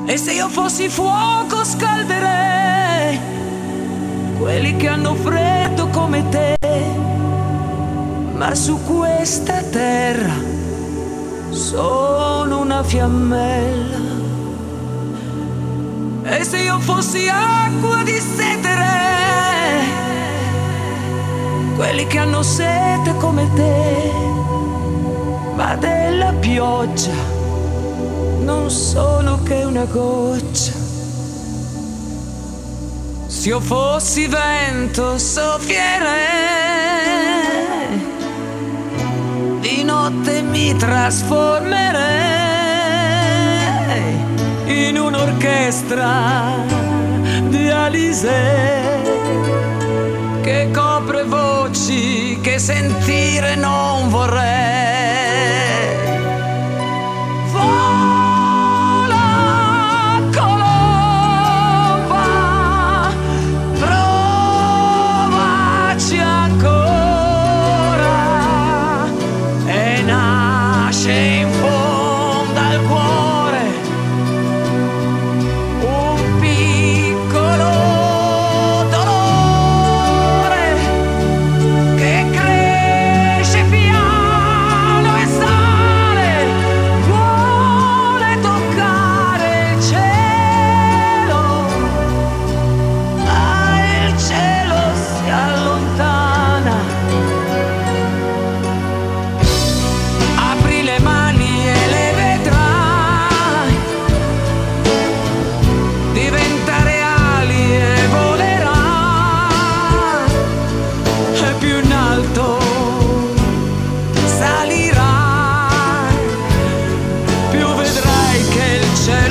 E se io fossi fuoco scalderei quelli che hanno freddo come te, ma su questa terra sono una fiammella. E se io fossi acqua disseterei quelli che hanno sete come te, ma della pioggia non sono che una goccia. Se io fossi vento soffierei, di notte mi trasformerei in un'orchestra di Alizé che copre voci che sentire non vorrei. In fondo al cuore un piccolo dolore che cresce piano e sale, vuole toccare il cielo, ma il cielo si allontana. Salirai, più vedrai che il cielo